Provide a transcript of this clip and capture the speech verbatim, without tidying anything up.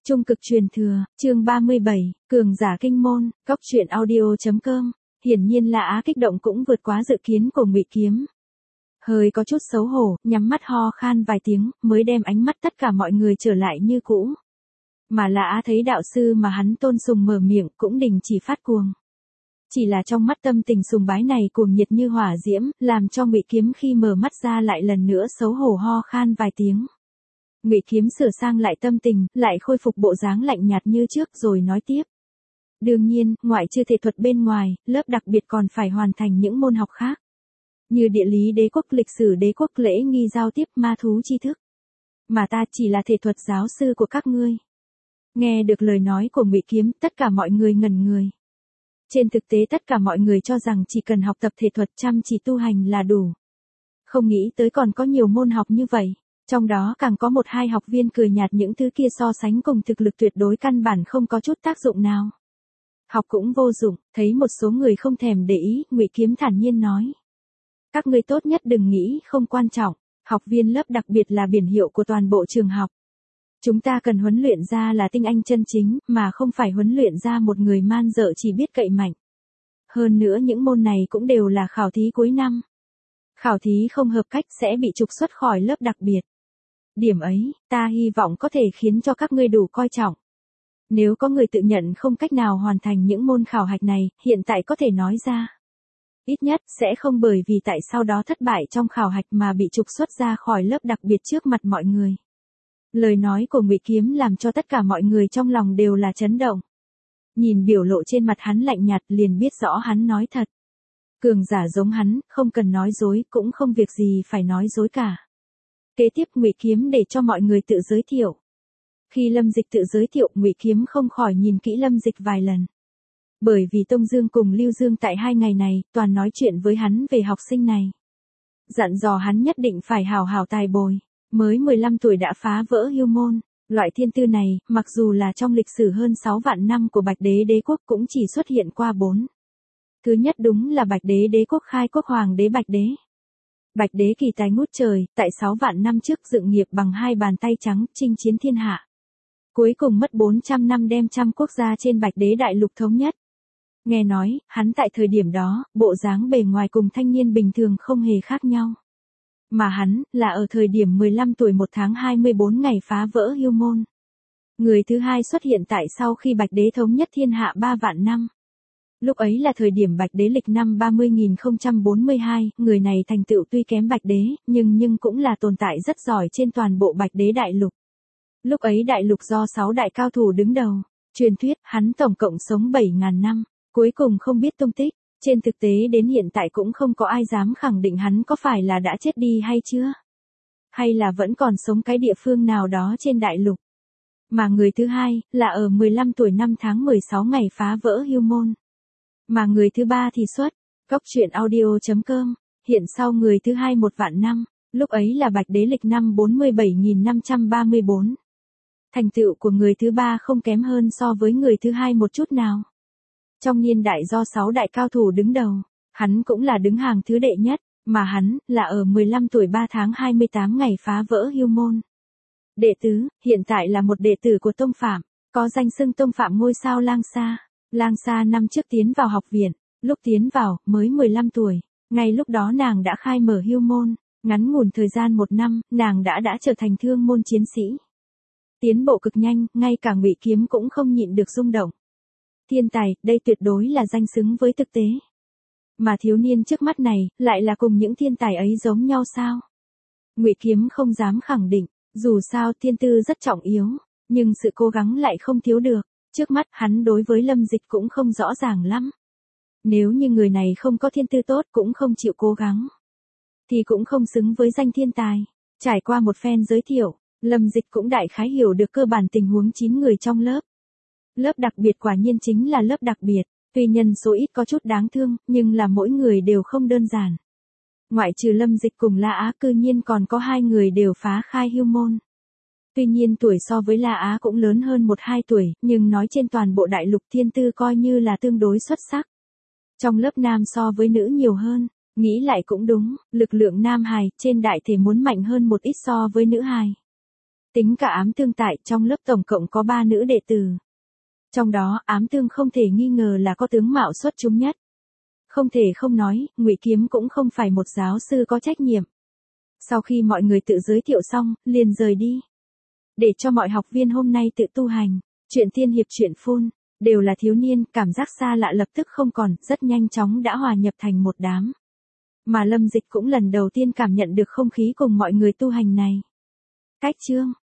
Trung cực truyền thừa, chương ba mươi bảy, cường giả kinh môn, góc truyện audio.com. Hiển nhiên là Á kích động cũng vượt quá dự kiến của Ngụy Kiếm. Hơi có chút xấu hổ, nhắm mắt ho khan vài tiếng, mới đem ánh mắt tất cả mọi người trở lại như cũ. Mà là Á thấy đạo sư mà hắn tôn sùng mở miệng cũng đình chỉ phát cuồng. Chỉ là trong mắt tâm tình sùng bái này cuồng nhiệt như hỏa diễm, làm cho Ngụy Kiếm khi mở mắt ra lại lần nữa xấu hổ ho khan vài tiếng. Ngụy Kiếm sửa sang lại tâm tình, lại khôi phục bộ dáng lạnh nhạt như trước rồi nói tiếp. Đương nhiên, ngoại trừ thể thuật bên ngoài, lớp đặc biệt còn phải hoàn thành những môn học khác. Như địa lý đế quốc, lịch sử đế quốc, lễ nghi giao tiếp, ma thú tri thức. Mà ta chỉ là thể thuật giáo sư của các ngươi. Nghe được lời nói của Ngụy Kiếm, tất cả mọi người ngẩn người. Trên thực tế tất cả mọi người cho rằng chỉ cần học tập thể thuật chăm chỉ tu hành là đủ. Không nghĩ tới còn có nhiều môn học như vậy. Trong đó càng có một hai học viên cười nhạt những thứ kia so sánh cùng thực lực tuyệt đối căn bản không có chút tác dụng nào. Học cũng vô dụng, thấy một số người không thèm để ý, Ngụy Kiếm thản nhiên nói. Các ngươi tốt nhất đừng nghĩ không quan trọng, học viên lớp đặc biệt là biển hiệu của toàn bộ trường học. Chúng ta cần huấn luyện ra là tinh anh chân chính, mà không phải huấn luyện ra một người man dợ chỉ biết cậy mạnh. Hơn nữa những môn này cũng đều là khảo thí cuối năm. Khảo thí không hợp cách sẽ bị trục xuất khỏi lớp đặc biệt. Điểm ấy, ta hy vọng có thể khiến cho các ngươi đủ coi trọng. Nếu có người tự nhận không cách nào hoàn thành những môn khảo hạch này, hiện tại có thể nói ra. Ít nhất, sẽ không bởi vì tại sau đó thất bại trong khảo hạch mà bị trục xuất ra khỏi lớp đặc biệt trước mặt mọi người. Lời nói của Ngụy Kiếm làm cho tất cả mọi người trong lòng đều là chấn động. Nhìn biểu lộ trên mặt hắn lạnh nhạt liền biết rõ hắn nói thật. Cường giả giống hắn, không cần nói dối, cũng không việc gì phải nói dối cả. Kế tiếp Ngụy Kiếm để cho mọi người tự giới thiệu. Khi Lâm Dịch tự giới thiệu, Ngụy Kiếm không khỏi nhìn kỹ Lâm Dịch vài lần. Bởi vì Tông Dương cùng Lưu Dương tại hai ngày này, toàn nói chuyện với hắn về học sinh này. Dặn dò hắn nhất định phải hào hào tài bồi. Mới mười lăm tuổi đã phá vỡ hưu môn. Loại thiên tư này, mặc dù là trong lịch sử hơn sáu vạn năm của Bạch Đế đế quốc cũng chỉ xuất hiện qua bốn. Thứ nhất đúng là Bạch Đế đế quốc khai quốc hoàng đế Bạch Đế. Bạch Đế kỳ tài ngút trời, tại sáu vạn năm trước dựng nghiệp bằng hai bàn tay trắng, chinh chiến thiên hạ. Cuối cùng mất bốn trăm năm đem trăm quốc gia trên Bạch Đế đại lục thống nhất. Nghe nói, hắn tại thời điểm đó, bộ dáng bề ngoài cùng thanh niên bình thường không hề khác nhau. Mà hắn, là ở thời điểm mười lăm tuổi một tháng hai mươi bốn ngày phá vỡ hưu môn. Người thứ hai xuất hiện tại sau khi Bạch Đế thống nhất thiên hạ ba vạn năm. Lúc ấy là thời điểm Bạch Đế lịch năm ba mươi nghìn không trăm bốn mươi hai, người này thành tựu tuy kém Bạch Đế, nhưng nhưng cũng là tồn tại rất giỏi trên toàn bộ Bạch Đế đại lục. Lúc ấy đại lục do sáu đại cao thủ đứng đầu, truyền thuyết hắn tổng cộng sống bảy nghìn năm, cuối cùng không biết tung tích. Trên thực tế đến hiện tại cũng không có ai dám khẳng định hắn có phải là đã chết đi hay chưa. Hay là vẫn còn sống cái địa phương nào đó trên đại lục. Mà người thứ hai, là ở mười lăm tuổi năm tháng mười sáu ngày phá vỡ hưu môn. Mà người thứ ba thì xuất, góc truyện audio.com, hiện sau người thứ hai một vạn năm, lúc ấy là Bạch Đế lịch năm bốn mươi bảy nghìn năm trăm ba mươi bốn. Thành tựu của người thứ ba không kém hơn so với người thứ hai một chút nào. Trong niên đại do sáu đại cao thủ đứng đầu, hắn cũng là đứng hàng thứ đệ nhất, mà hắn, là ở mười lăm tuổi ba tháng hai mươi tám ngày phá vỡ hưu môn. Đệ tứ, hiện tại là một đệ tử của Tông Phạm, có danh xưng Tông Phạm ngôi sao Lang Sa. Lang Sa năm trước tiến vào học viện, lúc tiến vào, mới mười lăm tuổi, ngay lúc đó nàng đã khai mở hưu môn, ngắn ngủn thời gian một năm, nàng đã đã trở thành thương môn chiến sĩ. Tiến bộ cực nhanh, ngay cả Ngụy Kiếm cũng không nhịn được rung động. Thiên tài, đây tuyệt đối là danh xứng với thực tế. Mà thiếu niên trước mắt này, lại là cùng những thiên tài ấy giống nhau sao? Ngụy Kiếm không dám khẳng định, dù sao thiên tư rất trọng yếu, nhưng sự cố gắng lại không thiếu được. Trước mắt hắn đối với Lâm Dịch cũng không rõ ràng lắm. Nếu như người này không có thiên tư tốt cũng không chịu cố gắng, thì cũng không xứng với danh thiên tài. Trải qua một phen giới thiệu, Lâm Dịch cũng đại khái hiểu được cơ bản tình huống chín người trong lớp. Lớp đặc biệt quả nhiên chính là lớp đặc biệt, tuy nhân số ít có chút đáng thương, nhưng là mỗi người đều không đơn giản. Ngoại trừ Lâm Dịch cùng La Á cư nhiên còn có hai người đều phá khai hưu môn. Tuy nhiên tuổi so với La Á cũng lớn hơn một hai tuổi, nhưng nói trên toàn bộ đại lục thiên tư coi như là tương đối xuất sắc. Trong lớp nam so với nữ nhiều hơn, nghĩ lại cũng đúng, lực lượng nam hài trên đại thể muốn mạnh hơn một ít so với nữ hài. Tính cả ám thương tại, trong lớp tổng cộng có ba nữ đệ tử. Trong đó, ám thương không thể nghi ngờ là có tướng mạo xuất chúng nhất. Không thể không nói, Ngụy Kiếm cũng không phải một giáo sư có trách nhiệm. Sau khi mọi người tự giới thiệu xong, liền rời đi. Để cho mọi học viên hôm nay tự tu hành, chuyện tiên hiệp chuyện phun, đều là thiếu niên, cảm giác xa lạ lập tức không còn, rất nhanh chóng đã hòa nhập thành một đám. Mà Lâm Dịch cũng lần đầu tiên cảm nhận được không khí cùng mọi người tu hành này. Cách chương